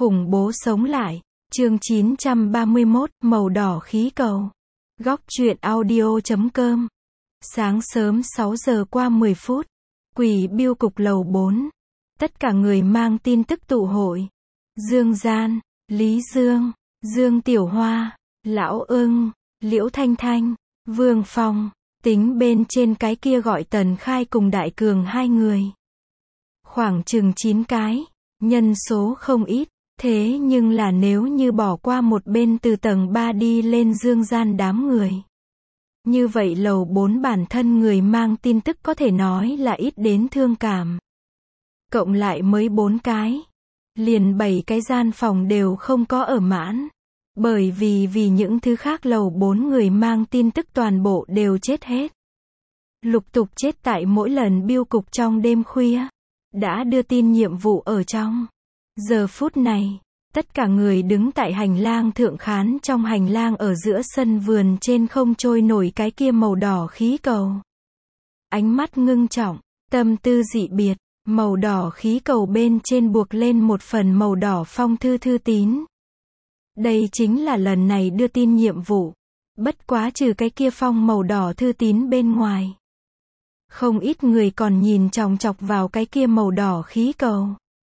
Khủng bố sống lại. Chương 931, màu đỏ khí cầu. Góc truyện audio.com. Sáng sớm 6 giờ qua 10 phút. Quỷ biêu cục lầu 4. Tất cả người mang tin tức tụ hội. Dương Gian, Lý Dương, Dương Tiểu Hoa, Lão Ưng, Liễu Thanh Thanh, Vương Phong. Tính bên trên cái kia gọi Tần Khai cùng Đại Cường hai người. Khoảng chừng 9 cái. Nhân số không ít. Thế nhưng là nếu như bỏ qua một bên từ tầng 3 đi lên Dương Gian đám người. Như vậy lầu 4 bản thân người mang tin tức có thể nói là ít đến thương cảm. Cộng lại mới 4 cái. Liền 7 cái gian phòng đều không có ở mãn. Bởi vì những thứ khác lầu 4 người mang tin tức toàn bộ đều chết hết. Lục tục chết tại mỗi lần biêu cục trong đêm khuya. Đã đưa tin nhiệm vụ ở trong. Giờ phút này, tất cả người đứng tại hành lang thượng khán trong hành lang ở giữa sân vườn trên không trôi nổi cái kia màu đỏ khí cầu. Ánh mắt ngưng trọng, tâm tư dị biệt, màu đỏ khí cầu bên trên buộc lên một phần màu đỏ phong thư thư tín. Đây chính là lần này đưa tin nhiệm vụ. Bất quá trừ cái kia phong màu đỏ thư tín bên ngoài. Không ít người còn nhìn chòng chọc vào cái kia màu đỏ khí cầu.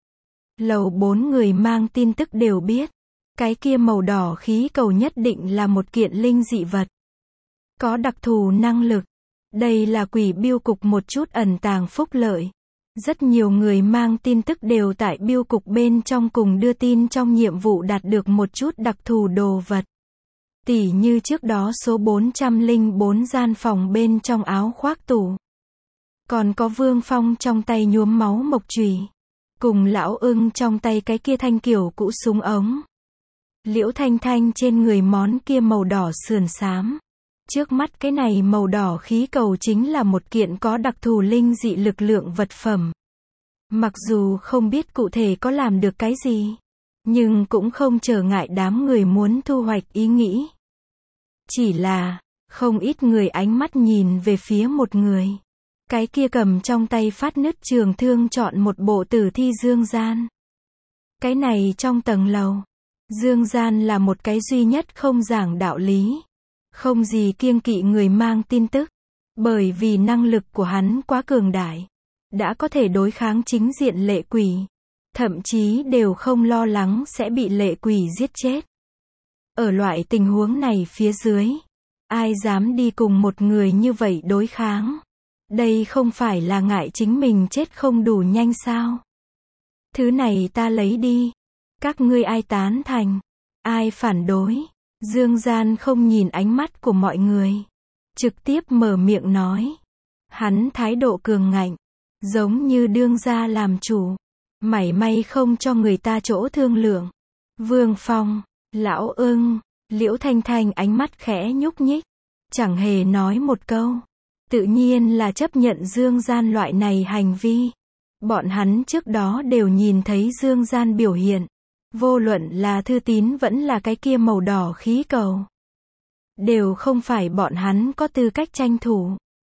Lầu 4 người mang tin tức đều biết. Cái kia màu đỏ khí cầu nhất định là một kiện linh dị vật. Có đặc thù năng lực. Đây là quỷ biêu cục một chút ẩn tàng phúc lợi. Rất nhiều người mang tin tức đều tại biêu cục bên trong cùng đưa tin trong nhiệm vụ đạt được một chút đặc thù đồ vật. Tỉ như trước đó số 404 gian phòng bên trong áo khoác tủ. Còn có Vương Phong trong tay nhuốm máu mộc chùy. Cùng Lão Ưng trong tay cái kia thanh kiểu cũ súng ống. Liễu Thanh Thanh trên người món kia màu đỏ sườn xám. Trước mắt cái này màu đỏ khí cầu chính là một kiện có đặc thù linh dị lực lượng vật phẩm. Mặc dù không biết cụ thể có làm được cái gì. Nhưng cũng không trở ngại đám người muốn thu hoạch ý nghĩ. Chỉ là, không ít người ánh mắt nhìn về phía một người. Cái kia cầm trong tay phát nứt trường thương chọn một bộ tử thi Dương Gian. Cái này trong tầng lầu. Dương Gian là một cái duy nhất không giảng đạo lý. Không gì kiêng kỵ người mang tin tức. Bởi vì năng lực của hắn quá cường đại. Đã có thể đối kháng chính diện lệ quỷ. Thậm chí đều không lo lắng sẽ bị lệ quỷ giết chết. Ở loại tình huống này phía dưới. Ai dám đi cùng một người như vậy đối kháng. Đây không phải là ngại chính mình chết không đủ nhanh sao? Thứ này ta lấy đi. Các ngươi ai tán thành? Ai phản đối? Dương Gian không nhìn ánh mắt của mọi người. Trực tiếp mở miệng nói. Hắn thái độ cường ngạnh. Giống như đương gia làm chủ. Mảy may không cho người ta chỗ thương lượng. Vương Phong, Lão Ưng, Liễu Thanh Thanh ánh mắt khẽ nhúc nhích. Chẳng hề nói một câu. Tự nhiên là chấp nhận Dương Gian loại này hành vi. Bọn hắn trước đó đều nhìn thấy Dương Gian biểu hiện. Vô luận là thư tín vẫn là cái kia màu đỏ khí cầu. Đều không phải bọn hắn có tư cách tranh thủ.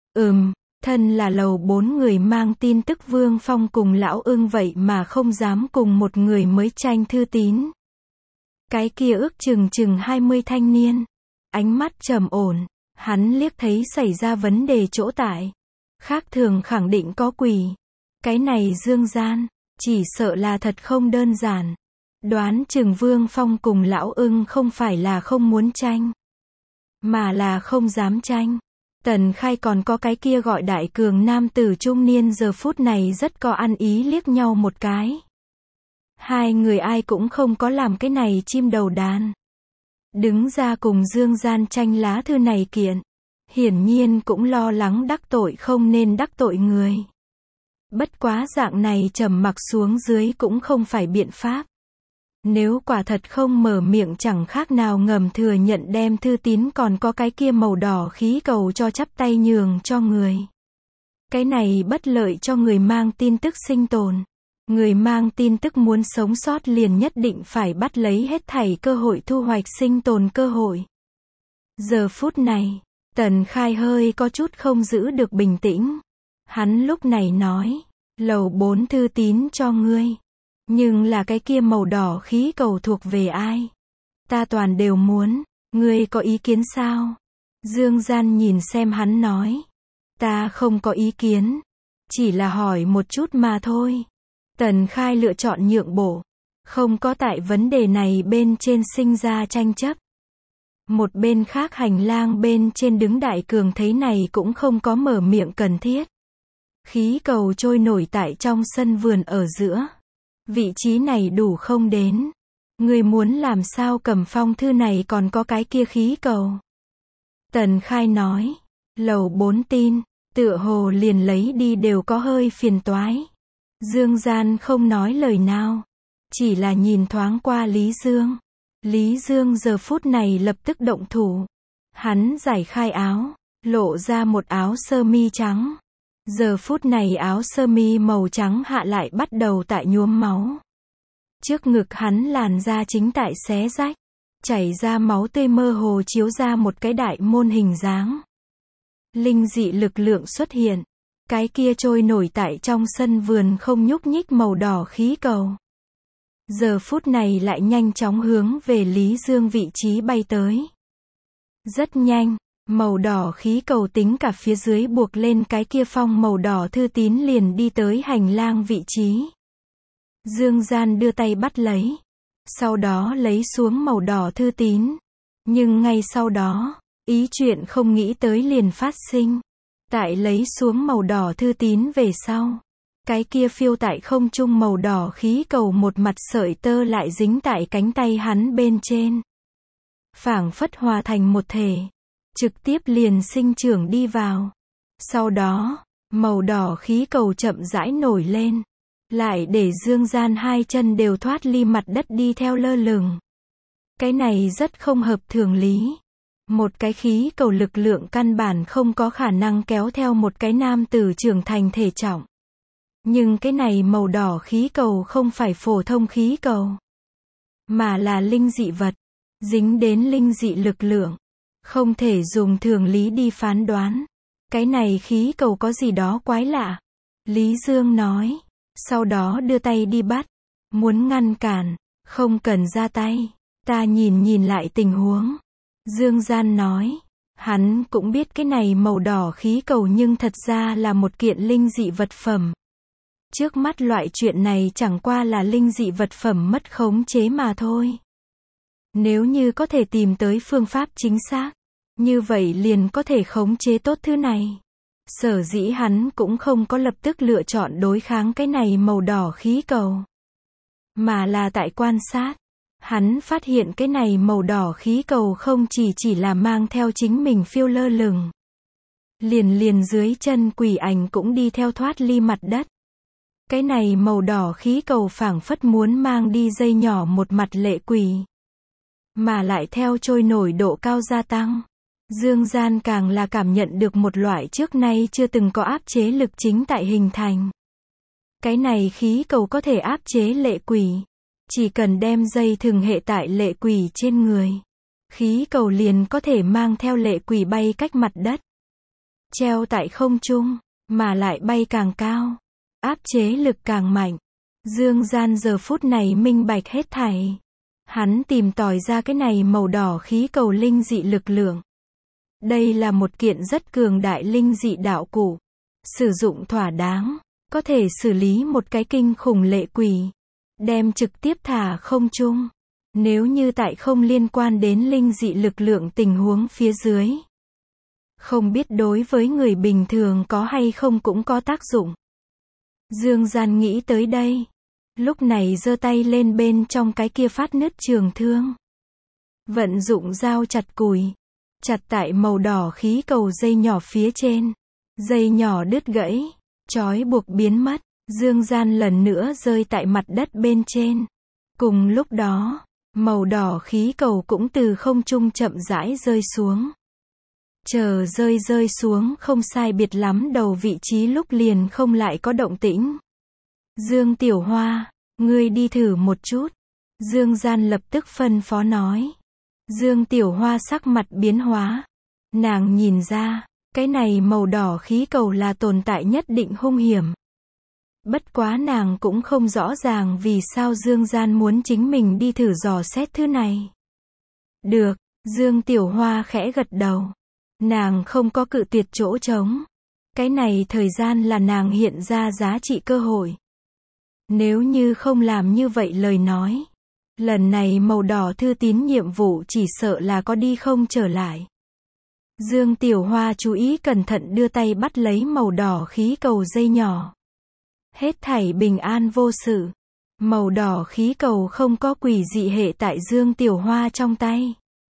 Thân là lầu 4 người mang tin tức Vương Phong cùng Lão Ưng vậy mà không dám cùng một người mới tranh thư tín. Cái kia ước chừng 20 thanh niên. Ánh mắt trầm ổn. Hắn liếc thấy xảy ra vấn đề chỗ tại. Khác thường khẳng định có quỷ. Cái này Dương Gian. Chỉ sợ là thật không đơn giản. Đoán chừng Vương Phong cùng Lão Ưng không phải là không muốn tranh. Mà là không dám tranh. Tần Khai còn có cái kia gọi Đại Cường nam tử trung niên giờ phút này rất có ăn ý liếc nhau một cái. Hai người ai cũng không có làm cái này chim đầu đàn. Đứng ra cùng Dương Gian tranh lá thư này kiện. Hiển nhiên cũng lo lắng đắc tội không nên đắc tội người. Bất quá dạng này trầm mặc xuống dưới cũng không phải biện pháp. Nếu quả thật không mở miệng chẳng khác nào ngầm thừa nhận đem thư tín còn có cái kia màu đỏ khí cầu cho chắp tay nhường cho người. Cái này bất lợi cho người mang tin tức sinh tồn. Người mang tin tức muốn sống sót liền nhất định phải bắt lấy hết thảy cơ hội thu hoạch sinh tồn cơ hội. Giờ phút này, Tần Khai hơi có chút không giữ được bình tĩnh. Hắn lúc này nói, lầu 4 thư tín cho ngươi. Nhưng là cái kia màu đỏ khí cầu thuộc về ai? Ta toàn đều muốn, ngươi có ý kiến sao? Dương Gian nhìn xem hắn nói. Ta không có ý kiến, chỉ là hỏi một chút mà thôi. Tần Khai lựa chọn nhượng bộ, không có tại vấn đề này bên trên sinh ra tranh chấp. Một bên khác hành lang bên trên đứng Đại Cường thấy này cũng không có mở miệng cần thiết. Khí cầu trôi nổi tại trong sân vườn ở giữa. Vị trí này đủ không đến. Ngươi muốn làm sao cầm phong thư này còn có cái kia khí cầu? Tần Khai nói. Lầu 4 tin, tựa hồ liền lấy đi đều có hơi phiền toái. Dương Gian không nói lời nào. Chỉ là nhìn thoáng qua Lý Dương. Lý Dương giờ phút này lập tức động thủ. Hắn giải khai áo, lộ ra một áo sơ mi trắng. Giờ phút này áo sơ mi màu trắng hạ lại bắt đầu tại nhuốm máu. Trước ngực hắn làn da chính tại xé rách, chảy ra máu tươi mơ hồ chiếu ra một cái đại môn hình dáng. Linh dị lực lượng xuất hiện. Cái kia trôi nổi tại trong sân vườn không nhúc nhích màu đỏ khí cầu. Giờ phút này lại nhanh chóng hướng về Lý Dương vị trí bay tới. Rất nhanh, màu đỏ khí cầu tính cả phía dưới buộc lên cái kia phong màu đỏ thư tín liền đi tới hành lang vị trí. Dương Gian đưa tay bắt lấy. Sau đó lấy xuống màu đỏ thư tín. Nhưng ngay sau đó, ý chuyện không nghĩ tới liền phát sinh. Tại lấy xuống màu đỏ thư tín về sau. Cái kia phiêu tại không trung màu đỏ khí cầu một mặt sợi tơ lại dính tại cánh tay hắn bên trên. Phảng phất hòa thành một thể. Trực tiếp liền sinh trưởng đi vào. Sau đó, màu đỏ khí cầu chậm rãi nổi lên. Lại để Dương Gian hai chân đều thoát ly mặt đất đi theo lơ lửng. Cái này rất không hợp thường lý. Một cái khí cầu lực lượng căn bản không có khả năng kéo theo một cái nam tử trưởng thành thể trọng. Nhưng cái này màu đỏ khí cầu không phải phổ thông khí cầu, mà là linh dị vật, dính đến linh dị lực lượng. Không thể dùng thường lý đi phán đoán. Cái này khí cầu có gì đó quái lạ. Lý Dương nói. Sau đó đưa tay đi bắt. Muốn ngăn cản. Không cần ra tay. Ta nhìn lại tình huống. Dương Gian nói. Hắn cũng biết cái này màu đỏ khí cầu nhưng thật ra là một kiện linh dị vật phẩm. Trước mắt loại chuyện này chẳng qua là linh dị vật phẩm mất khống chế mà thôi. Nếu như có thể tìm tới phương pháp chính xác, như vậy liền có thể khống chế tốt thứ này. Sở dĩ hắn cũng không có lập tức lựa chọn đối kháng cái này màu đỏ khí cầu, mà là tại quan sát. Hắn phát hiện cái này màu đỏ khí cầu không chỉ là mang theo chính mình phiêu lơ lửng. Liền dưới chân quỷ ảnh cũng đi theo thoát ly mặt đất. Cái này màu đỏ khí cầu phảng phất muốn mang đi dây nhỏ một mặt lệ quỷ. Mà lại theo trôi nổi độ cao gia tăng. Dương Gian càng là cảm nhận được một loại trước nay chưa từng có áp chế lực chính tại hình thành. Cái này khí cầu có thể áp chế lệ quỷ. Chỉ cần đem dây thừng hệ tại lệ quỷ trên người. Khí cầu liền có thể mang theo lệ quỷ bay cách mặt đất. Treo tại không trung, mà lại bay càng cao. Áp chế lực càng mạnh. Dương Gian giờ phút này minh bạch hết thảy. Hắn tìm tòi ra cái này màu đỏ khí cầu linh dị lực lượng. Đây là một kiện rất cường đại linh dị đạo cụ. Sử dụng thỏa đáng, có thể xử lý một cái kinh khủng lệ quỷ. Đem trực tiếp thả không trung. Nếu như tại không liên quan đến linh dị lực lượng tình huống phía dưới. Không biết đối với người bình thường có hay không cũng có tác dụng. Dương Gian nghĩ tới đây. Lúc này giơ tay lên bên trong cái kia phát nứt trường thương. Vận dụng dao chặt củi. Chặt tại màu đỏ khí cầu dây nhỏ phía trên. Dây nhỏ đứt gãy. Trói buộc biến mất. Dương Gian lần nữa rơi tại mặt đất bên trên. Cùng lúc đó, màu đỏ khí cầu cũng từ không trung chậm rãi rơi xuống. Chờ rơi xuống không sai biệt lắm đầu vị trí lúc liền không lại có động tĩnh. Dương Tiểu Hoa, ngươi đi thử một chút. Dương Gian lập tức phân phó nói. Dương Tiểu Hoa sắc mặt biến hóa. Nàng nhìn ra, cái này màu đỏ khí cầu là tồn tại nhất định hung hiểm. Bất quá nàng cũng không rõ ràng vì sao Dương Gian muốn chính mình đi thử dò xét thứ này. Được, Dương Tiểu Hoa khẽ gật đầu. Nàng không có cự tuyệt chỗ trống. Cái này thời gian là nàng hiện ra giá trị cơ hội. Nếu như không làm như vậy lời nói, lần này màu đỏ thư tín nhiệm vụ chỉ sợ là có đi không trở lại. Dương Tiểu Hoa chú ý cẩn thận đưa tay bắt lấy màu đỏ khí cầu dây nhỏ. Hết thảy bình an vô sự. Màu đỏ khí cầu không có quỷ dị hệ tại Dương Tiểu Hoa trong tay.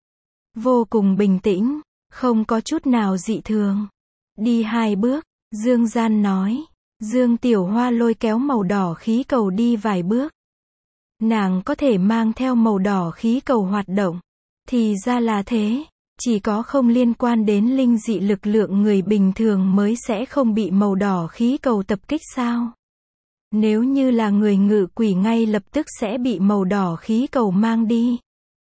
Vô cùng bình tĩnh, không có chút nào dị thường. Đi 2 bước, Dương Gian nói. Dương Tiểu Hoa lôi kéo màu đỏ khí cầu đi vài bước. Nàng có thể mang theo màu đỏ khí cầu hoạt động. Thì ra là thế, chỉ có không liên quan đến linh dị lực lượng người bình thường mới sẽ không bị màu đỏ khí cầu tập kích sao? Nếu như là người ngự quỷ ngay lập tức sẽ bị màu đỏ khí cầu mang đi.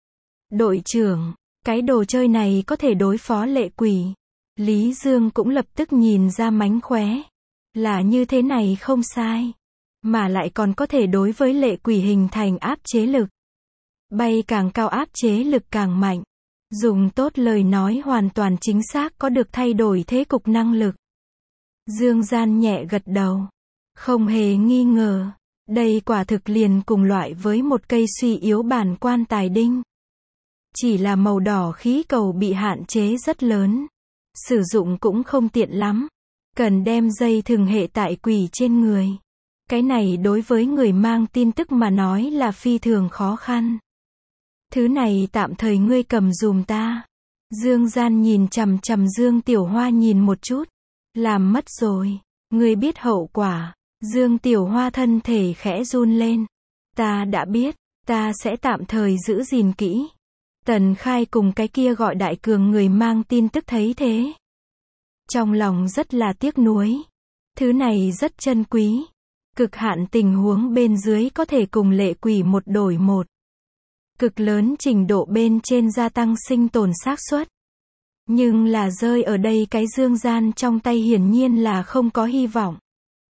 Đội trưởng, cái đồ chơi này có thể đối phó lệ quỷ. Lý Dương cũng lập tức nhìn ra mánh khóe. Là như thế này không sai. Mà lại còn có thể đối với lệ quỷ hình thành áp chế lực. Bay càng cao áp chế lực càng mạnh. Dùng tốt lời nói hoàn toàn chính xác có được thay đổi thế cục năng lực. Dương Gian nhẹ gật đầu. Không hề nghi ngờ. Đây quả thực liền cùng loại với một cây suy yếu bản quan tài đinh. Chỉ là màu đỏ khí cầu bị hạn chế rất lớn. Sử dụng cũng không tiện lắm. Cần đem dây thừng hệ tại quỷ trên người. Cái này đối với người mang tin tức mà nói là phi thường khó khăn. Thứ này tạm thời ngươi cầm dùm ta. Dương Gian nhìn chằm chằm Dương Tiểu Hoa nhìn một chút. Làm mất rồi. Ngươi biết hậu quả. Dương Tiểu Hoa thân thể khẽ run lên. Ta đã biết. Ta sẽ tạm thời giữ gìn kỹ. Tần Khai cùng cái kia gọi Đại Cường người mang tin tức thấy thế. Trong lòng rất là tiếc nuối. Thứ này rất chân quý. Cực hạn tình huống bên dưới có thể cùng lệ quỷ một đổi một. Cực lớn trình độ bên trên gia tăng sinh tồn xác suất. Nhưng là rơi ở đây cái Dương Gian trong tay hiển nhiên là không có hy vọng.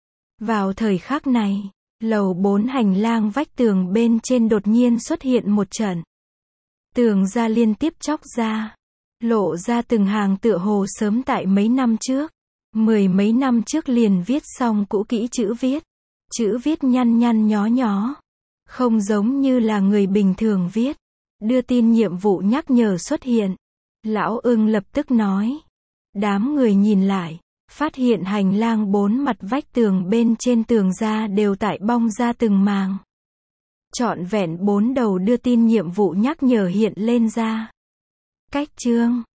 Vào thời khắc này, lầu 4 hành lang vách tường bên trên đột nhiên xuất hiện một trận. Tường ra liên tiếp chóc ra. Lộ ra từng hàng tựa hồ sớm tại mấy năm trước. 10 mấy năm trước liền viết xong cũ kỹ chữ viết. Chữ viết nhăn nhăn nhó nhó. Không giống như là người bình thường viết. Đưa tin nhiệm vụ nhắc nhở xuất hiện. Lão Ưng lập tức nói. Đám người nhìn lại. Phát hiện hành lang 4 mặt vách tường bên trên tường ra đều tại bong ra từng màng. Trọn vẹn 4 đầu đưa tin nhiệm vụ nhắc nhở hiện lên ra. Cách chương